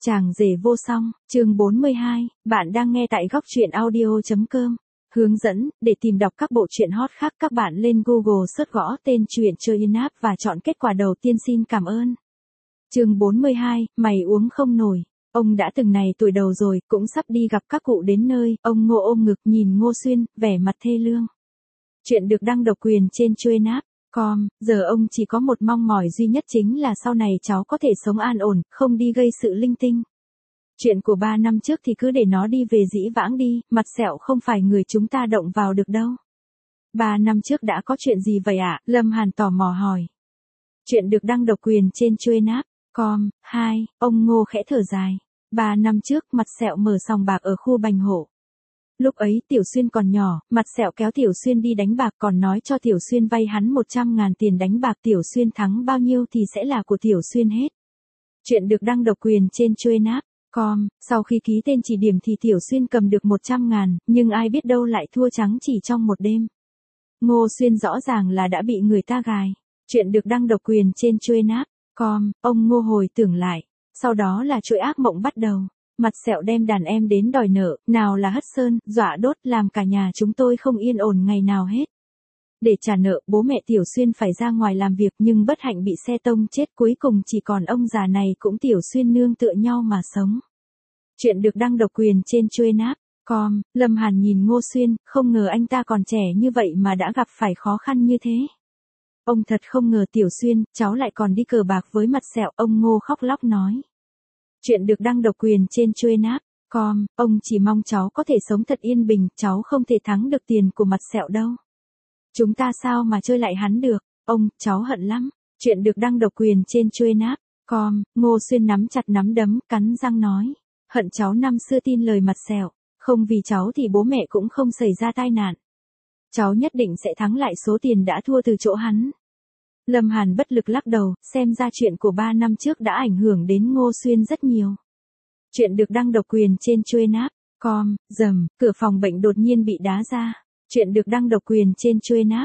Chàng rể vô song, chương 42, bạn đang nghe tại góc truyện audio.com. Hướng dẫn, để tìm đọc các bộ truyện hot khác các bạn lên Google search gõ tên truyện chơi in app và chọn kết quả đầu tiên xin cảm ơn. Chương 42, mày uống không nổi. Ông đã từng này tuổi đầu rồi, cũng sắp đi gặp các cụ đến nơi, ông Ngô ôm ngực nhìn Ngô Xuyên, vẻ mặt thê lương. Chuyện được đăng độc quyền trên Truyện app. Giờ ông chỉ có một mong mỏi duy nhất chính là sau này cháu có thể sống an ổn, không đi gây sự linh tinh. Chuyện của 3 năm trước thì cứ để nó đi về dĩ vãng đi, mặt sẹo không phải người chúng ta động vào được đâu. 3 năm trước đã có chuyện gì vậy ạ? Lâm Hàn tò mò hỏi. Chuyện được đăng độc quyền trên Truyện app. Ông Ngô khẽ thở dài. 3 năm trước mặt sẹo mở sòng bạc ở khu Bành Hộ. Lúc ấy Tiểu Xuyên còn nhỏ, mặt sẹo kéo Tiểu Xuyên đi đánh bạc còn nói cho Tiểu Xuyên vay hắn 100.000 tiền đánh bạc, Tiểu Xuyên thắng bao nhiêu thì sẽ là của Tiểu Xuyên hết. Chuyện được đăng độc quyền trên Truyện app. Sau khi ký tên chỉ điểm thì Tiểu Xuyên cầm được 100.000, nhưng ai biết đâu lại thua trắng chỉ trong một đêm. Ngô Xuyên rõ ràng là đã bị người ta gài. Chuyện được đăng độc quyền trên Truyện app. Ông Ngô hồi tưởng lại. Sau đó là chuỗi ác mộng bắt đầu. Mặt sẹo đem đàn em đến đòi nợ, nào là hất sơn, dọa đốt, làm cả nhà chúng tôi không yên ổn ngày nào hết. Để trả nợ, bố mẹ Tiểu Xuyên phải ra ngoài làm việc nhưng bất hạnh bị xe tông chết, cuối cùng chỉ còn ông già này cũng Tiểu Xuyên nương tựa nhau mà sống. Chuyện được đăng độc quyền trên Truyện app. Lâm Hàn nhìn Ngô Xuyên, không ngờ anh ta còn trẻ như vậy mà đã gặp phải khó khăn như thế. Ông thật không ngờ Tiểu Xuyên, cháu lại còn đi cờ bạc với mặt sẹo, ông Ngô khóc lóc nói. Chuyện được đăng độc quyền trên Truyện app. Ông chỉ mong cháu có thể sống thật yên bình, cháu không thể thắng được tiền của mặt sẹo đâu. Chúng ta sao mà chơi lại hắn được, cháu hận lắm. Chuyện được đăng độc quyền trên Truyện app. Ngô Xuyên nắm chặt nắm đấm, cắn răng nói. Hận cháu năm xưa tin lời mặt sẹo, không vì cháu thì bố mẹ cũng không xảy ra tai nạn. Cháu nhất định sẽ thắng lại số tiền đã thua từ chỗ hắn. Lâm Hàn bất lực lắc đầu, xem ra chuyện của 3 năm trước đã ảnh hưởng đến Ngô Xuyên rất nhiều. Chuyện được đăng độc quyền trên Truyện app. Cửa phòng bệnh đột nhiên bị đá ra. Chuyện được đăng độc quyền trên Truyện app.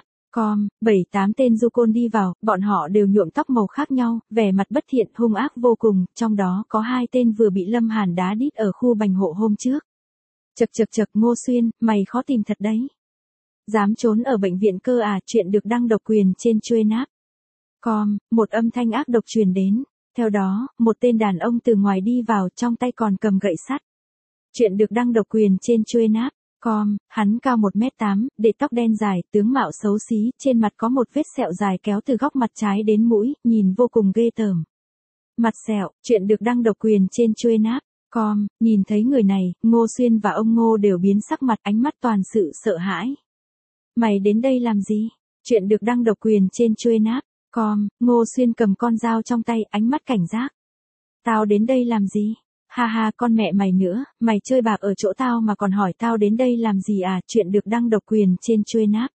7-8 tên du côn đi vào, bọn họ đều nhuộm tóc màu khác nhau, vẻ mặt bất thiện, hung ác vô cùng, trong đó có 2 tên vừa bị Lâm Hàn đá đít ở khu Bành Hộ hôm trước. Chậc Ngô Xuyên, mày khó tìm thật đấy. Dám trốn ở bệnh viện cơ à? Chuyện được đăng độc quyền trên Truyện app. Một âm thanh ác độc truyền đến, theo đó, một tên đàn ông từ ngoài đi vào, trong tay còn cầm gậy sắt. Chuyện được đăng độc quyền trên Truyện app. Hắn cao 1m8, để tóc đen dài, tướng mạo xấu xí, trên mặt có một vết sẹo dài kéo từ góc mặt trái đến mũi, nhìn vô cùng ghê tởm. Mặt sẹo, chuyện được đăng độc quyền trên Truyện app. Nhìn thấy người này, Ngô Xuyên và ông Ngô đều biến sắc mặt, ánh mắt toàn sự sợ hãi. Mày đến đây làm gì? Chuyện được đăng độc quyền trên Truyện app. Ngô Xuyên cầm con dao trong tay, ánh mắt cảnh giác. Tao đến đây làm gì? Ha, con mẹ mày nữa, mày chơi bạc ở chỗ tao mà còn hỏi tao đến đây làm gì à? Chuyện được đăng độc quyền trên Truyện app.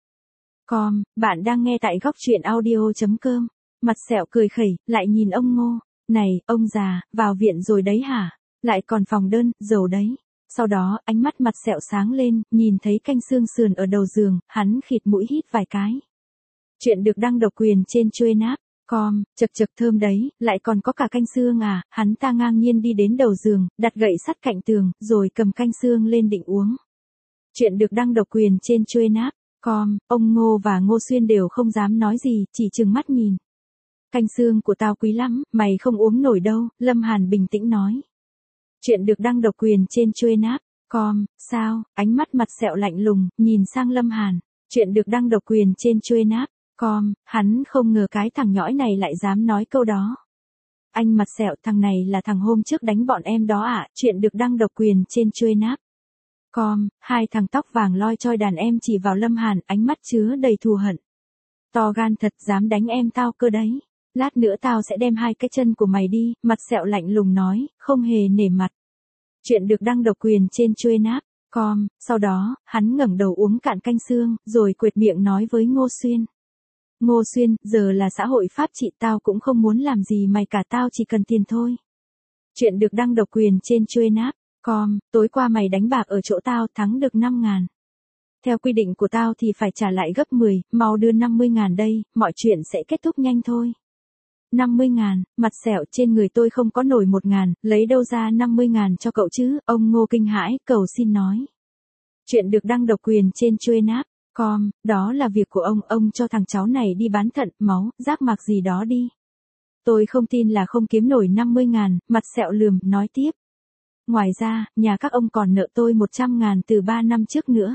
Bạn đang nghe tại góc truyện audio.com. Mặt sẹo cười khẩy, lại nhìn ông Ngô. Này, ông già, vào viện rồi đấy hả? Lại còn phòng đơn, giàu đấy. Sau đó, ánh mắt mặt sẹo sáng lên, nhìn thấy canh xương sườn ở đầu giường, hắn khịt mũi hít vài cái. Chuyện được đăng độc quyền trên Truyện app. Chậc thơm đấy, lại còn có cả canh xương à? Hắn ta ngang nhiên đi đến đầu giường, đặt gậy sắt cạnh tường, rồi cầm canh xương lên định uống. Chuyện được đăng độc quyền trên Truyện app. Ông Ngô và Ngô Xuyên đều không dám nói gì, chỉ trừng mắt nhìn. Canh xương của tao quý lắm, mày không uống nổi đâu, Lâm Hàn bình tĩnh nói. Chuyện được đăng độc quyền trên Truyện app. Sao? Ánh mắt mặt sẹo lạnh lùng, nhìn sang Lâm Hàn. Chuyện được đăng độc quyền trên Truyện app. Hắn không ngờ cái thằng nhõi này lại dám nói câu đó. Anh mặt sẹo, thằng này là thằng hôm trước đánh bọn em đó à? Chuyện được đăng độc quyền trên Truyện app. 2 thằng tóc vàng loi choi đàn em chỉ vào Lâm Hàn, ánh mắt chứa đầy thù hận. To gan thật, dám đánh em tao cơ đấy. Lát nữa tao sẽ đem 2 cái chân của mày đi, mặt sẹo lạnh lùng nói, không hề nể mặt. Chuyện được đăng độc quyền trên Truyện app. Sau đó, hắn ngẩng đầu uống cạn canh xương, rồi quệt miệng nói với Ngô Xuyên. Ngô Xuyên, giờ là xã hội pháp trị, tao cũng không muốn làm gì mày cả, tao chỉ cần tiền thôi. Chuyện được đăng độc quyền trên Truyện app. Tối qua mày đánh bạc ở chỗ tao, thắng được 5.000. Theo quy định của tao thì phải trả lại gấp 10, mau đưa 50.000 đây, mọi chuyện sẽ kết thúc nhanh thôi. 50.000, mặt sẹo trên người tôi không có nổi 1.000, lấy đâu ra 50.000 cho cậu chứ, ông Ngô kinh hãi, cầu xin nói. Chuyện được đăng độc quyền trên Chuyenap.com, đó là việc của ông cho thằng cháu này đi bán thận, máu, giác mạc gì đó đi. Tôi không tin là không kiếm nổi 50.000, mặt sẹo lườm, nói tiếp. Ngoài ra, nhà các ông còn nợ tôi 100.000 từ 3 năm trước nữa.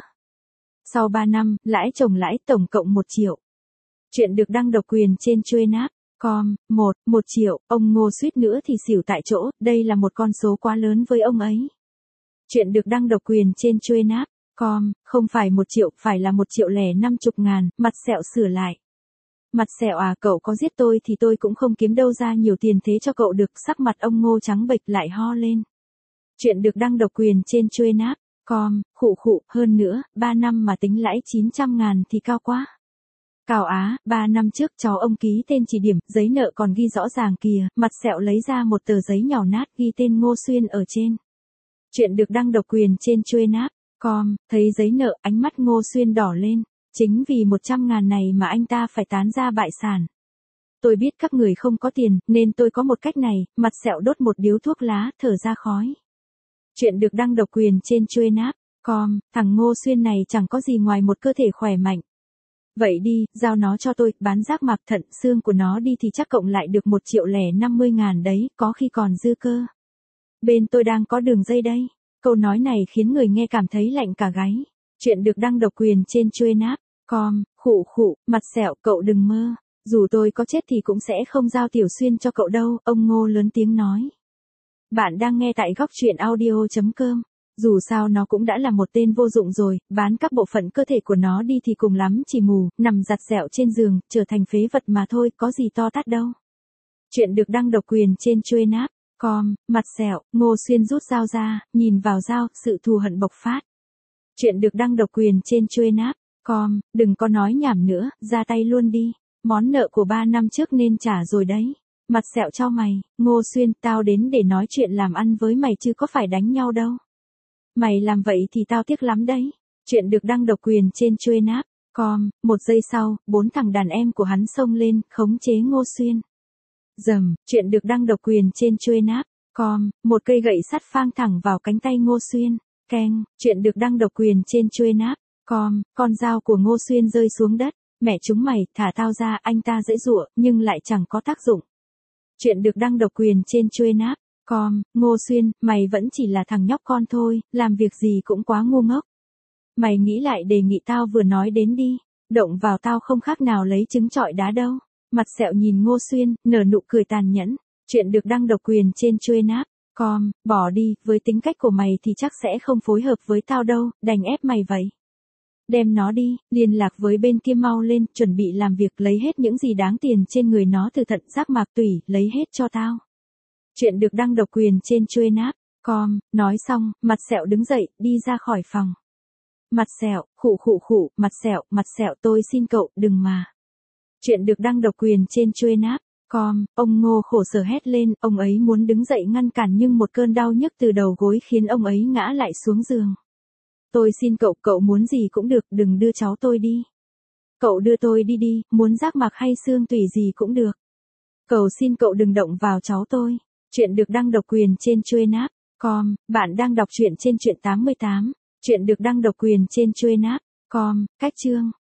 Sau 3 năm, lãi chồng lãi tổng cộng 1 triệu. Chuyện được đăng độc quyền trên Chuyenap.com, 1 triệu, ông Ngô suýt nữa thì xỉu tại chỗ, đây là một con số quá lớn với ông ấy. Chuyện được đăng độc quyền trên Chuyenap.com, không phải 1 triệu, phải là 1.050.000, mặt sẹo sửa lại. Mặt sẹo à, cậu có giết tôi thì tôi cũng không kiếm đâu ra nhiều tiền thế cho cậu được, sắc mặt ông Ngô trắng bệch lại ho lên. Chuyện được đăng độc quyền trên Chuyenap.com, khụ, hơn nữa, 3 năm mà tính lãi 900.000 thì cao quá. Cào Á, 3 năm trước cháu ông ký tên chỉ điểm, giấy nợ còn ghi rõ ràng kìa, mặt sẹo lấy ra một tờ giấy nhàu nát ghi tên Ngô Xuyên ở trên. Chuyện được đăng độc quyền trên Chuyenap.com, thấy giấy nợ, ánh mắt Ngô Xuyên đỏ lên, chính vì 100.000 này mà anh ta phải tán gia bại sản. Tôi biết các người không có tiền, nên tôi có một cách này, mặt sẹo đốt một điếu thuốc lá, thở ra khói. Chuyện được đăng độc quyền trên Chuyenap.com, thằng Ngô Xuyên này chẳng có gì ngoài một cơ thể khỏe mạnh. Vậy đi, giao nó cho tôi, bán giác mạc thận, xương của nó đi thì chắc cộng lại được 1.050.000 đấy, có khi còn dư cơ. Bên tôi đang có đường dây đây. Câu nói này khiến người nghe cảm thấy lạnh cả gáy. Chuyện được đăng độc quyền trên Chuyenap.com, khụ, mặt sẹo, cậu đừng mơ. Dù tôi có chết thì cũng sẽ không giao Tiểu Xuyên cho cậu đâu, ông Ngô lớn tiếng nói. Bạn đang nghe tại góc truyện audio.com. Dù sao nó cũng đã là một tên vô dụng rồi, bán các bộ phận cơ thể của nó đi thì cùng lắm chỉ mù, nằm giặt dẹo trên giường, trở thành phế vật mà thôi, có gì to tát đâu. Chuyện được đăng độc quyền trên Chuyenap.com, mặt sẹo, Ngô Xuyên rút dao ra, nhìn vào dao, sự thù hận bộc phát. Chuyện được đăng độc quyền trên Chuyenap.com, đừng có nói nhảm nữa, ra tay luôn đi, món nợ của 3 năm trước nên trả rồi đấy. Mặt sẹo chau mày, Ngô Xuyên, tao đến để nói chuyện làm ăn với mày chứ có phải đánh nhau đâu. Mày làm vậy thì tao tiếc lắm đấy. Chuyện được đăng độc quyền trên Chuyenap.com, 1 giây sau, 4 thằng đàn em của hắn xông lên, khống chế Ngô Xuyên. Dầm, chuyện được đăng độc quyền trên Chuyenap.com, một cây gậy sắt phang thẳng vào cánh tay Ngô Xuyên. Keng, chuyện được đăng độc quyền trên Chuyenap.com, con dao của Ngô Xuyên rơi xuống đất. Mẹ chúng mày, thả tao ra, anh ta giãy giụa, nhưng lại chẳng có tác dụng. Chuyện được đăng độc quyền trên Chuyenap.com, Ngô Xuyên, mày vẫn chỉ là thằng nhóc con thôi, làm việc gì cũng quá ngu ngốc. Mày nghĩ lại đề nghị tao vừa nói đến đi, động vào tao không khác nào lấy trứng trọi đá đâu. Mặt sẹo nhìn Ngô Xuyên, nở nụ cười tàn nhẫn. Chuyện được đăng độc quyền trên Chuyenap.com, bỏ đi, với tính cách của mày thì chắc sẽ không phối hợp với tao đâu, đành ép mày vậy. Đem nó đi, liên lạc với bên kia mau lên, chuẩn bị làm việc, lấy hết những gì đáng tiền trên người nó, từ thận, giác mạc, tủy, lấy hết cho tao. Chuyện được đăng độc quyền trên Chuyenap.com, nói xong, mặt sẹo đứng dậy, đi ra khỏi phòng. Mặt sẹo, khụ, mặt sẹo tôi xin cậu, đừng mà. Chuyện được đăng độc quyền trên Chuyenap.com, ông Ngô khổ sở hét lên, ông ấy muốn đứng dậy ngăn cản nhưng một cơn đau nhức từ đầu gối khiến ông ấy ngã lại xuống giường. Tôi xin cậu, cậu muốn gì cũng được, đừng đưa cháu tôi đi. Cậu đưa tôi đi, muốn giác mạc hay xương tủy gì cũng được. Cầu xin cậu đừng động vào cháu tôi. Chuyện được đăng độc quyền trên Chuyenap.com, bạn đang đọc truyện trên Truyện 88. Chuyện được đăng độc quyền trên Chuyenap.com, cách chương.